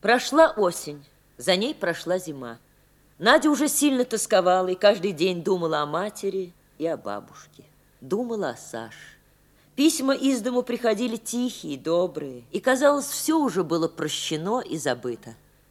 Прошла осень, за ней прошла зима. Надя уже сильно тосковала и каждый день думала о матери и о бабушке. Думала о Саше. Письма из дому приходили тихие, добрые, и, казалось, все уже было прощено и забыто.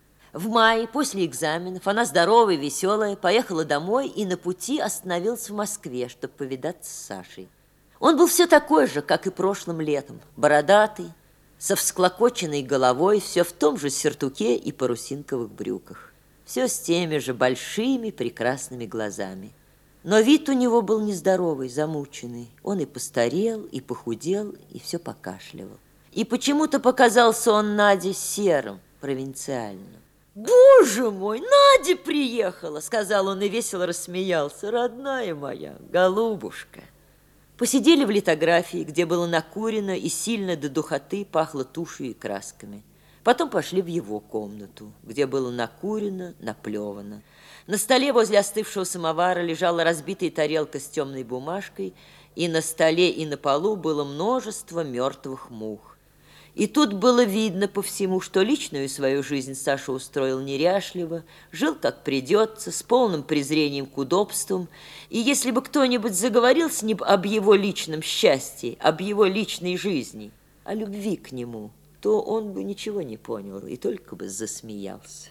В мае, после экзаменов, она здоровая, веселая, поехала домой и на пути остановилась в Москве, чтобы повидаться с Сашей. Он был все такой же, как и прошлым летом, бородатый, со всклокоченной головой, все в том же сюртуке и парусинковых брюках. Все с теми же большими прекрасными глазами. Но вид у него был нездоровый, замученный. Он и постарел, и похудел, и все покашливал. И почему-то показался он Наде серым, провинциальным. «Боже мой, Надя приехала!» — сказал он и весело рассмеялся. «Родная моя, голубушка!» Посидели в литографии, где было накурено и сильно до духоты пахло тушью и красками. Потом пошли в его комнату, где было накурено, наплевано. На столе возле остывшего самовара лежала разбитая тарелка с темной бумажкой, и на столе и на полу было множество мертвых мух. И тут было видно по всему, что личную свою жизнь Саша устроил неряшливо, жил как придется, с полным презрением к удобствам, и если бы кто-нибудь заговорил с ним об его личном счастье, об его личной жизни, о любви к нему, то он бы ничего не понял и только бы засмеялся.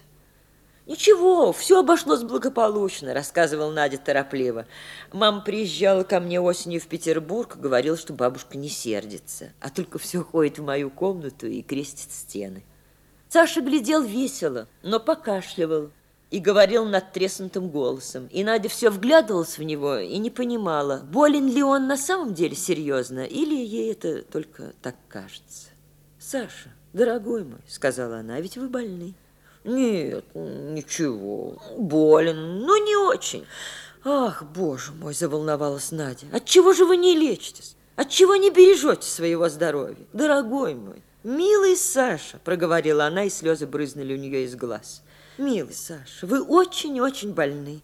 «Ничего, все обошлось благополучно», — рассказывал Надя торопливо. «Мама приезжала ко мне осенью в Петербург, говорила, что бабушка не сердится, а только все ходит в мою комнату и крестит стены». Саша глядел весело, но покашливал и говорил надтреснутым голосом. И Надя все вглядывалась в него и не понимала, болен ли он на самом деле серьезно, или ей это только так кажется. «Саша, дорогой мой», — сказала она, — «а ведь вы больны». «Нет, ничего, болен, но не очень». «Ах, боже мой!» – заволновалась Надя. «Отчего же вы не лечитесь? Отчего не бережете своего здоровья? Дорогой мой, милый Саша!» – проговорила она, и слезы брызнули у нее из глаз. «Милый Саша, вы очень-очень больны.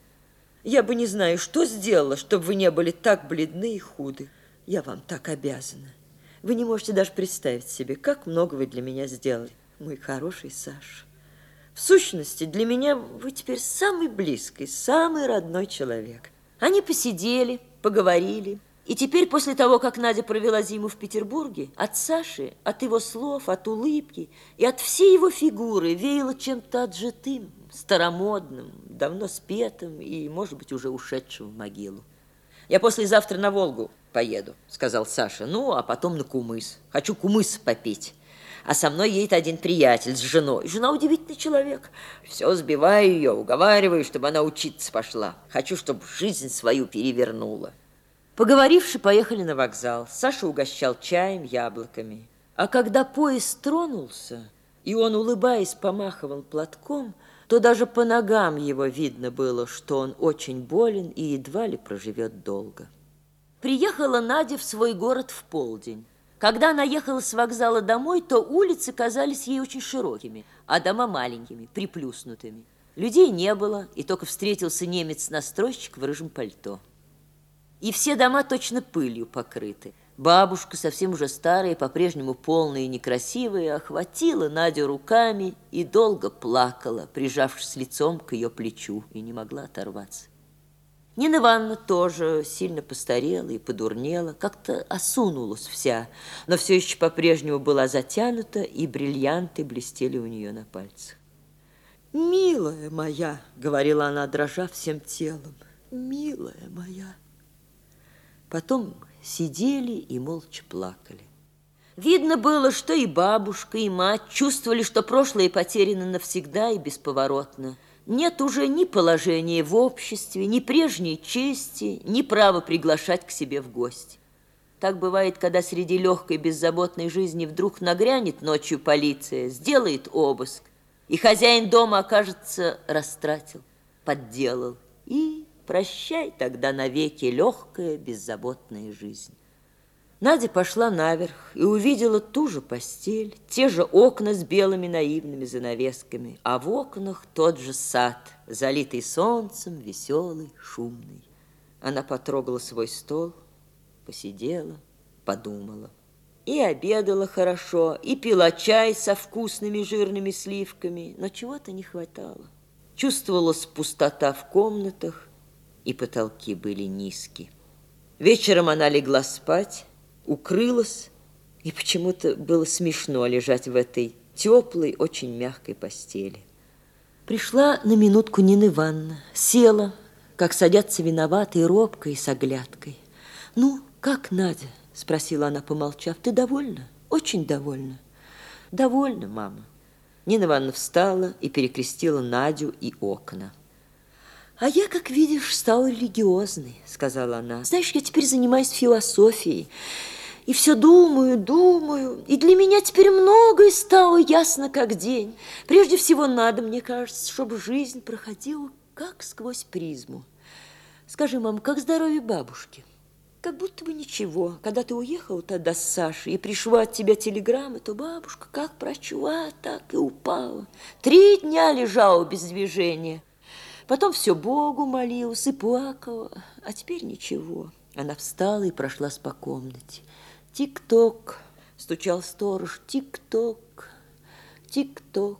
Я бы не знаю, что сделала, чтобы вы не были так бледны и худы. Я вам так обязана. Вы не можете даже представить себе, как много вы для меня сделали, мой хороший Саша. В сущности, для меня вы теперь самый близкий, самый родной человек». Они посидели, поговорили. И теперь, после того, как Надя провела зиму в Петербурге, от Саши, от его слов, от улыбки и от всей его фигуры веяло чем-то отжитым, старомодным, давно спетым и, может быть, уже ушедшим в могилу. «Я послезавтра на Волгу поеду», — сказал Саша. «Ну, а потом на кумыс. Хочу кумыс попить. А со мной едет один приятель с женой. Жена удивительный человек. Все сбиваю ее, уговариваю, чтобы она учиться пошла. Хочу, чтобы жизнь свою перевернула». Поговоривши, поехали на вокзал. Саша угощал чаем, яблоками. А когда поезд тронулся, и он, улыбаясь, помахивал платком, то даже по ногам его видно было, что он очень болен и едва ли проживет долго. Приехала Надя в свой город в полдень. Когда она ехала с вокзала домой, то улицы казались ей очень широкими, а дома маленькими, приплюснутыми. Людей не было, и только встретился немец-настройщик в рыжем пальто. И все дома точно пылью покрыты. Бабушка, совсем уже старая, по-прежнему полная и некрасивая, охватила Надю руками и долго плакала, прижавшись лицом к ее плечу, и не могла оторваться. Нина Ивановна тоже сильно постарела и подурнела, как-то осунулась вся, но все еще по-прежнему была затянута, и бриллианты блестели у нее на пальцах. «Милая моя», — говорила она, дрожа всем телом, — «милая моя». Потом сидели и молча плакали. Видно было, что и бабушка, и мать чувствовали, что прошлое потеряно навсегда и бесповоротно. Нет уже ни положения в обществе, ни прежней чести, ни права приглашать к себе в гости. Так бывает, когда среди легкой беззаботной жизни вдруг нагрянет ночью полиция, сделает обыск, и хозяин дома, окажется, растратил, подделал. И прощай тогда навеки легкая беззаботная жизнь. Надя пошла наверх и увидела ту же постель, те же окна с белыми наивными занавесками, а в окнах тот же сад, залитый солнцем, веселый, шумный. Она потрогала свой стол, посидела, подумала. И обедала хорошо, и пила чай со вкусными жирными сливками, но чего-то не хватало. Чувствовалась пустота в комнатах, и потолки были низкие. Вечером она легла спать, укрылась, и почему-то было смешно лежать в этой теплой, очень мягкой постели. Пришла на минутку Нина Ивановна, села, как садятся виноватой, робкой и с оглядкой. «Ну, как, Надя?» – спросила она, помолчав. «Ты довольна? Очень довольна?» «Довольна, мама». Нина Ивановна встала и перекрестила Надю и окна. «А я, как видишь, стала религиозной», – сказала она. «Знаешь, я теперь занимаюсь философией, и все думаю, и для меня теперь многое стало ясно, как день. Прежде всего надо, мне кажется, чтобы жизнь проходила как сквозь призму. Скажи, мама, как здоровье бабушки?» «Как будто бы ничего. Когда ты уехала тогда с Сашей, и пришла от тебя телеграмма, то бабушка как прочла, так и упала. 3 дня лежала без движения». Потом все Богу молилась и плакала, а теперь ничего. Она встала и прошлась по комнате. Тик-ток, стучал сторож, тик-ток, тик-ток.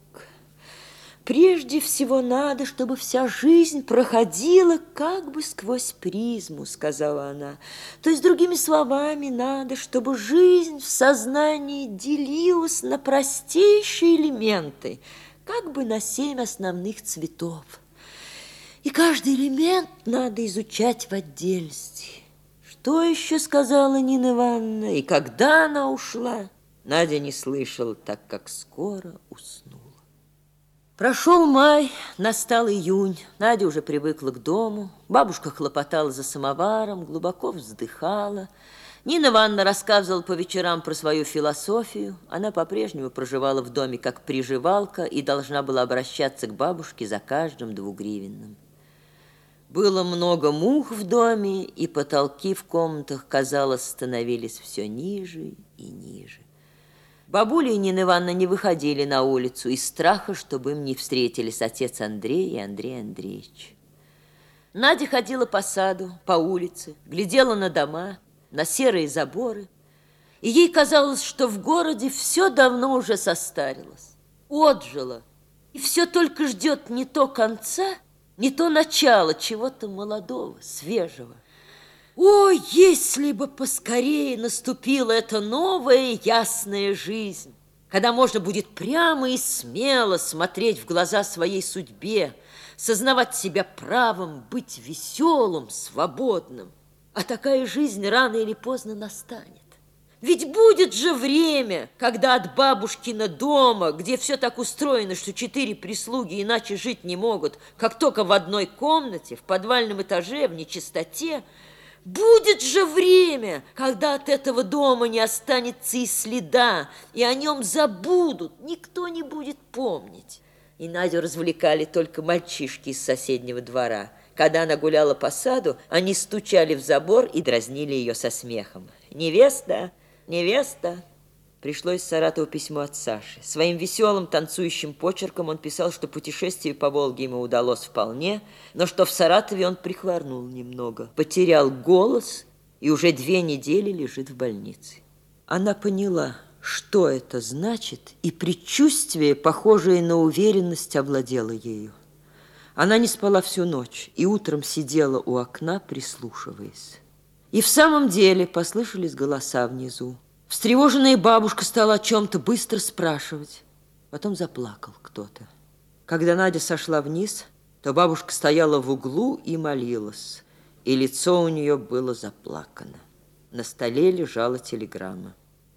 «Прежде всего надо, чтобы вся жизнь проходила как бы сквозь призму», сказала она. «То есть, другими словами, надо, чтобы жизнь в сознании делилась на простейшие элементы, как бы на 7 основных цветов. И каждый элемент надо изучать в отдельности». Что еще сказала Нина Ивановна и когда она ушла, Надя не слышала, так как скоро уснула. Прошел май, настал июнь. Надя уже привыкла к дому. Бабушка хлопотала за самоваром, глубоко вздыхала. Нина Ивановна рассказывала по вечерам про свою философию. Она по-прежнему проживала в доме как приживалка и должна была обращаться к бабушке за каждым 2-гривенным. Было много мух в доме, и потолки в комнатах, казалось, становились все ниже и ниже. Бабуля и Нина Ивановна не выходили на улицу из страха, чтобы им не встретились отец Андрей и Андрей Андреевич. Надя ходила по саду, по улице, глядела на дома, на серые заборы, и ей казалось, что в городе все давно уже состарилось, отжило, и все только ждет не то конца, не то начало чего-то молодого, свежего. Ой, если бы поскорее наступила эта новая ясная жизнь, когда можно будет прямо и смело смотреть в глаза своей судьбе, сознавать себя правом, быть веселым, свободным. А такая жизнь рано или поздно настанет. Ведь будет же время, когда от бабушкина дома, где все так устроено, что 4 прислуги иначе жить не могут, как только в одной комнате, в подвальном этаже, в нечистоте, будет же время, когда от этого дома не останется и следа, и о нем забудут, никто не будет помнить. И Надю развлекали только мальчишки из соседнего двора. Когда она гуляла по саду, они стучали в забор и дразнили ее со смехом. «Невеста! Невеста!» Пришло из Саратова письмо от Саши. Своим веселым танцующим почерком он писал, что путешествие по Волге ему удалось вполне, но что в Саратове он прихворнул немного, потерял голос и уже 2 недели лежит в больнице. Она поняла, что это значит, и предчувствие, похожее на уверенность, овладело ею. Она не спала всю ночь и утром сидела у окна, прислушиваясь. И в самом деле послышались голоса внизу. Встревоженная бабушка стала о чем-то быстро спрашивать. Потом заплакал кто-то. Когда Надя сошла вниз, то бабушка стояла в углу и молилась, и лицо у нее было заплакано. На столе лежала телеграмма.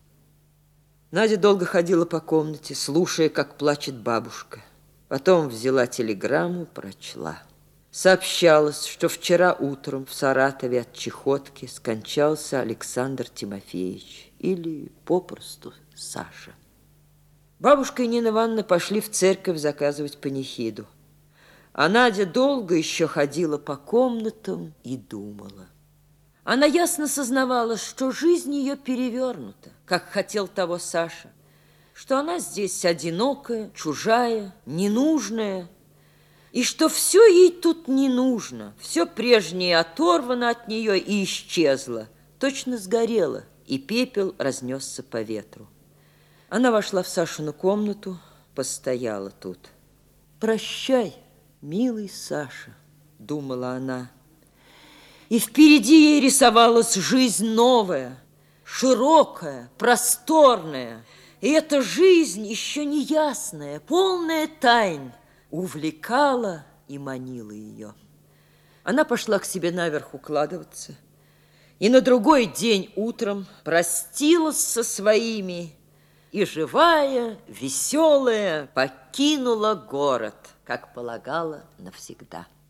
Надя долго ходила по комнате, слушая, как плачет бабушка. Потом взяла телеграмму, прочла. Сообщалось, что вчера утром в Саратове от чехотки скончался Александр Тимофеевич, или попросту Саша. Бабушка и Нина Ивановна пошли в церковь заказывать панихиду. А Надя долго еще ходила по комнатам и думала. Она ясно сознавала, что жизнь ее перевернута, как хотел того Саша, что она здесь одинокая, чужая, ненужная, и что все ей тут не нужно, все прежнее оторвано от нее и исчезло, точно сгорело, и пепел разнесся по ветру. Она вошла в Сашину комнату, постояла тут. «Прощай, милый Саша», — думала она. И впереди ей рисовалась жизнь новая, широкая, просторная. И эта жизнь, еще неясная, полная тайн, увлекала и манила ее. Она пошла к себе наверх укладываться, и на другой день утром простилась со своими, и живая, веселая покинула город, как полагала, навсегда.